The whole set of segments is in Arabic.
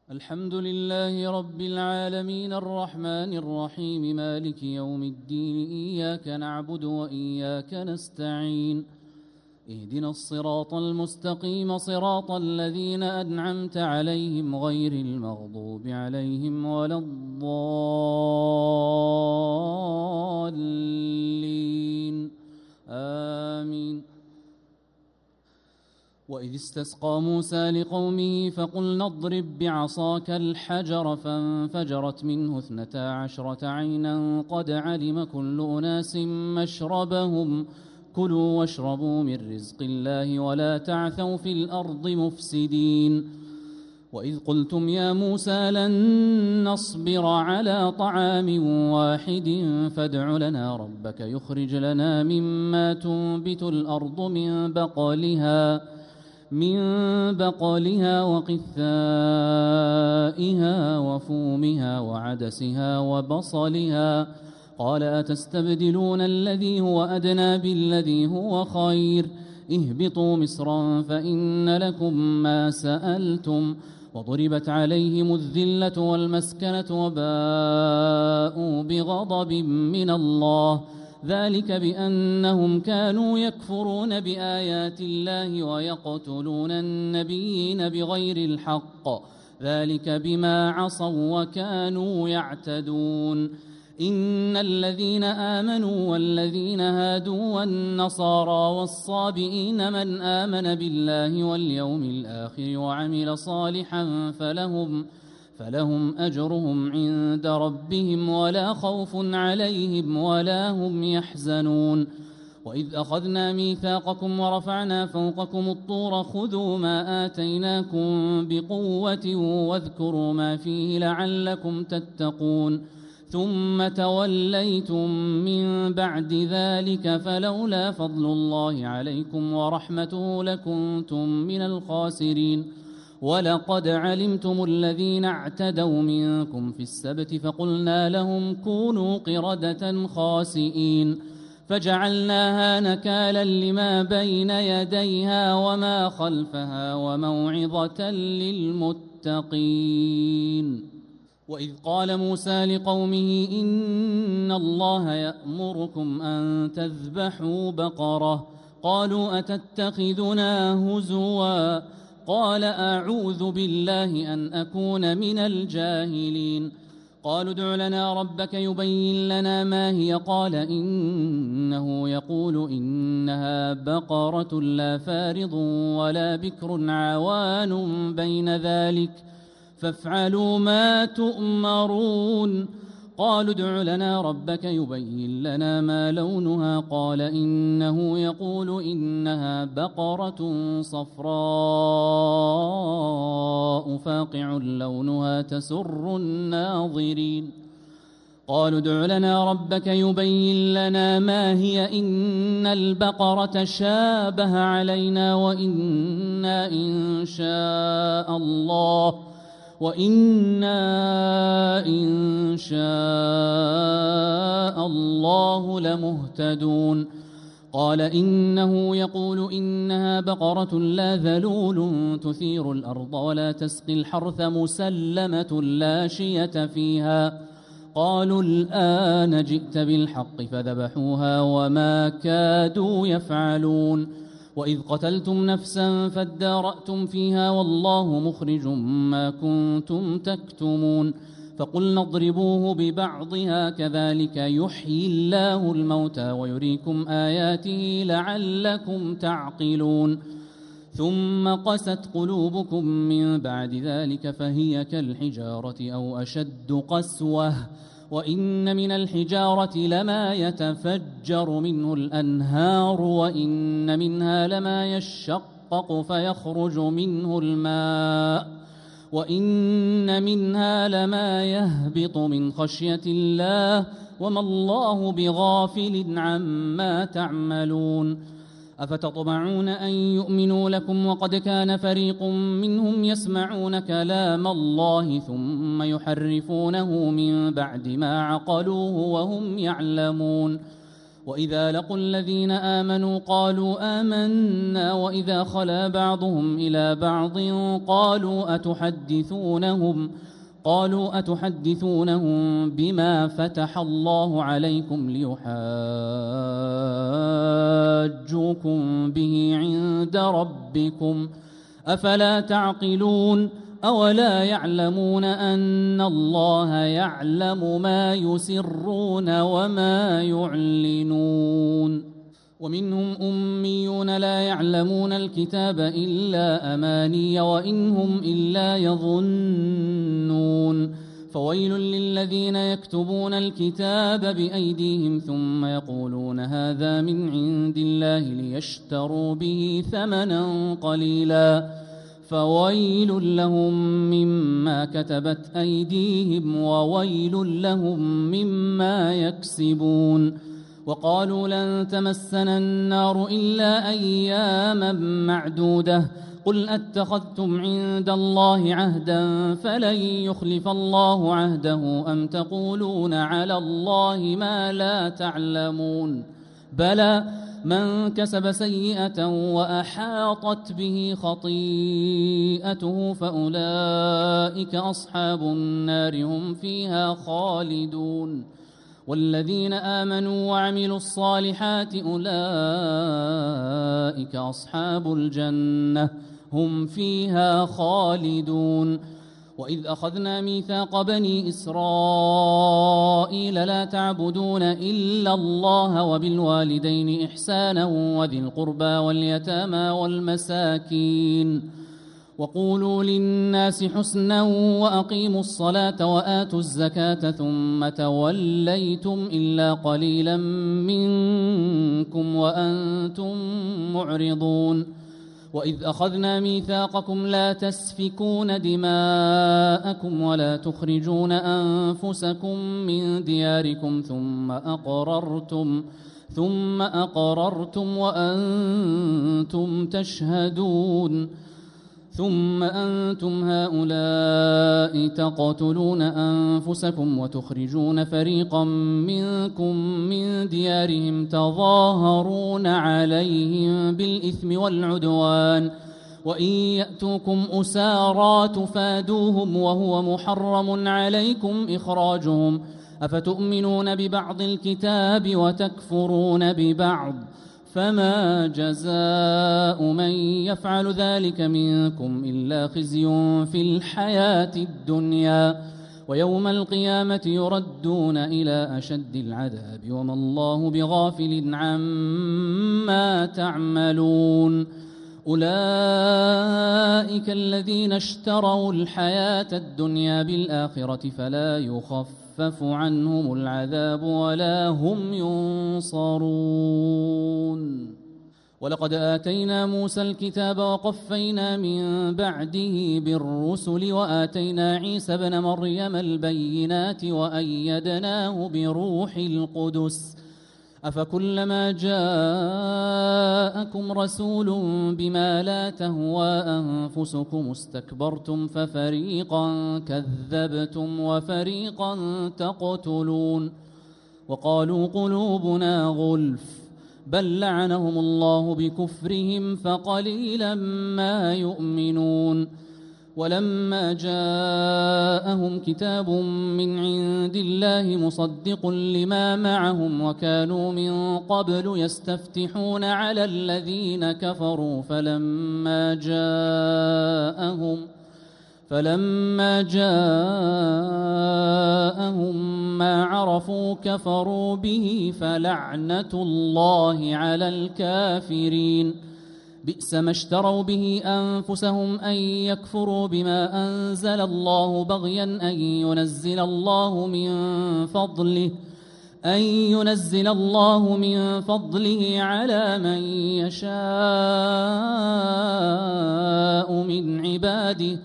الحمد لله رب العالمين الرحمن الرحيم مالك يوم الدين إياك نعبد وإياك نستعين اهدنا الصراط المستقيم صراط الذين أنعمت عليهم غير المغضوب عليهم ولا الضالين آمين. وإذ استسقى موسى لقومه فقلنا اضرب بعصاك الحجر فانفجرت منه 12 عينا قد علم كل أناس مشربهم كلوا واشربوا من رزق الله ولا تعثوا في الأرض مفسدين. وإذ قلتم يا موسى لن نصبر على طعام واحد فادع لنا ربك يخرج لنا مما تنبت الأرض من بقلها وقثائها وفومها وعدسها وبصلها قال أتستبدلون الذي هو أدنى بالذي هو خير اهبطوا مصرا فإن لكم ما سألتم وضربت عليهم الذلة والمسكنة وباءوا بغضب من الله ذلك بأنهم كانوا يكفرون بآيات الله ويقتلون النبيين بغير الحق ذلك بما عصوا وكانوا يعتدون. إن الذين آمنوا والذين هادوا والنصارى والصابئين من آمن بالله واليوم الآخر وعمل صالحا فلهم أجرهم عند ربهم ولا خوف عليهم ولا هم يحزنون. وإذ أخذنا ميثاقكم ورفعنا فوقكم الطور خذوا ما آتيناكم بقوة واذكروا ما فيه لعلكم تتقون ثم توليتم من بعد ذلك فلولا فضل الله عليكم ورحمته لكنتم من الخاسرين. ولقد علمتم الذين اعتدوا منكم في السبت فقلنا لهم كونوا قردة خاسئين فجعلناها نكالا لما بين يديها وما خلفها وموعظة للمتقين. وإذ قال موسى لقومه إن الله يأمركم أن تذبحوا بقرة قالوا أتتخذنا هزوا قال أعوذ بالله أن أكون من الجاهلين. قالوا ادع لنا ربك يبين لنا ما هي قال إنه يقول إنها بقرة لا فارض ولا بكر عوان بين ذلك فافعلوا ما تؤمرون. قالوا ادع لنا ربك يبين لنا ما لونها قال إنه يقول إنها بقرة صفراء فاقع لونها تسر الناظرين. قالوا ادع لنا ربك يبين لنا ما هي إن البقرة شابه علينا وإنا إن شاء الله لمهتدون. قال إنه يقول إنها بقرة لا ذلول تثير الأرض ولا تسقي الحرث مسلمة لا شية فيها. قالوا الآن جئت بالحق فذبحوها وما كادوا يفعلون. وإذ قتلتم نفسا فادارأتم فيها والله مخرج ما كنتم تكتمون. فقلنا اضربوه ببعضها كذلك يحيي الله الموتى ويريكم آياته لعلكم تعقلون. ثم قست قلوبكم من بعد ذلك فهي كالحجارة أو أشد قسوة وإن من الحجارة لما يتفجر منه الأنهار وإن منها لما يشقق فيخرج منه الماء وإن منها لما يهبط من خشية الله وما الله بغافل عما تعملون. أفتطمعون أن يؤمنوا لكم وقد كان فريق منهم يسمعون كلام الله ثم يحرفونه من بعد ما عقلوه وهم يعلمون. وإذا لقوا الذين آمنوا قالوا آمنا وإذا خلا بعضهم إلى بعض قالوا أتحدثونهم بما فتح الله عليكم ليحاجوكم به عند ربكم أفلا تعقلون أولا يعلمون أن الله يعلم ما يسرون وما يعلنون ومنهم أميون لا يعلمون الكتاب إلا أماني وإن هم إلا يظنون فويل للذين يكتبون الكتاب بأيديهم ثم يقولون هذا من عند الله ليشتروا به ثمنا قليلا فويل لهم مما كتبت أيديهم وويل لهم مما يكسبون وقالوا لن تمسنا النار إلا أياما معدودة قل أتخذتم عند الله عهدا فلن يخلف الله عهده أم تقولون على الله ما لا تعلمون بلى من كسب سيئة وأحاطت به خطيئته فأولئك أصحاب النار هم فيها خالدون والذين آمنوا وعملوا الصالحات أولئك أصحاب الجنة هم فيها خالدون وإذ أخذنا ميثاق بني إسرائيل لا تعبدون إلا الله وبالوالدين إحسانا وذي القربى واليتامى والمساكين وقولوا للناس حسنا وأقيموا الصلاة وآتوا الزكاة ثم توليتم إلا قليلا منكم وأنتم معرضون وإذ أخذنا ميثاقكم لا تسفكون دماءكم ولا تخرجون أنفسكم من دياركم ثم أقررتم وأنتم تشهدون ثم أنتم هؤلاء تقتلون أنفسكم وتخرجون فريقا منكم من ديارهم تظاهرون عليهم بالإثم والعدوان وإن يأتوكم أسارى تفادوهم وهو محرم عليكم إخراجهم أفتؤمنون ببعض الكتاب وتكفرون ببعض فما جزاء من يفعل ذلك منكم إلا خزي في الحياة الدنيا ويوم القيامة يردون إلى أشد العذاب وما الله بغافل عما تعملون أولئك الذين اشتروا الحياة الدنيا بالآخرة فلا يخفف عنهم العذاب ولا هم ينصرون ولقد آتينا موسى الكتاب وقفينا من بعده بالرسل وآتينا عيسى ابن مريم البينات وأيدناه بروح القدس أفكلما جاءكم رسول بما لا تهوى أنفسكم استكبرتم ففريقا كذبتم وفريقا تقتلون وقالوا قلوبنا غلف بل لعنهم الله بكفرهم فقليلا ما يؤمنون ولما جاءهم كتاب من عند الله مصدق لما معهم وكانوا من قبل يستفتحون على الذين كفروا فلما جاءهم ما عرفوا كفروا به فلعنة الله على الكافرين بئس ما اشتروا به أنفسهم أن يكفروا بما أنزل الله بغيا أن ينزل الله من فضله على من يشاء من عباده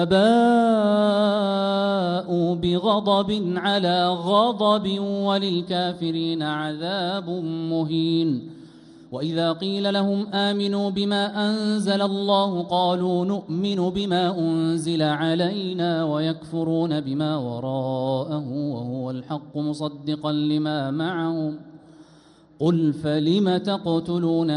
فباءوا بغضب على غضب وللكافرين عذاب مهين وإذا قيل لهم آمنوا بما أنزل الله قالوا نؤمن بما أنزل علينا ويكفرون بما وراءه وهو الحق مصدقا لما معهم قل فلم تقتلون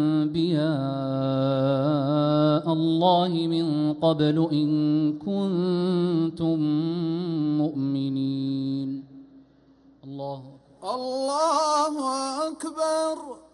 أنبياء الله من قبل إن كنتم مؤمنين. الله أكبر.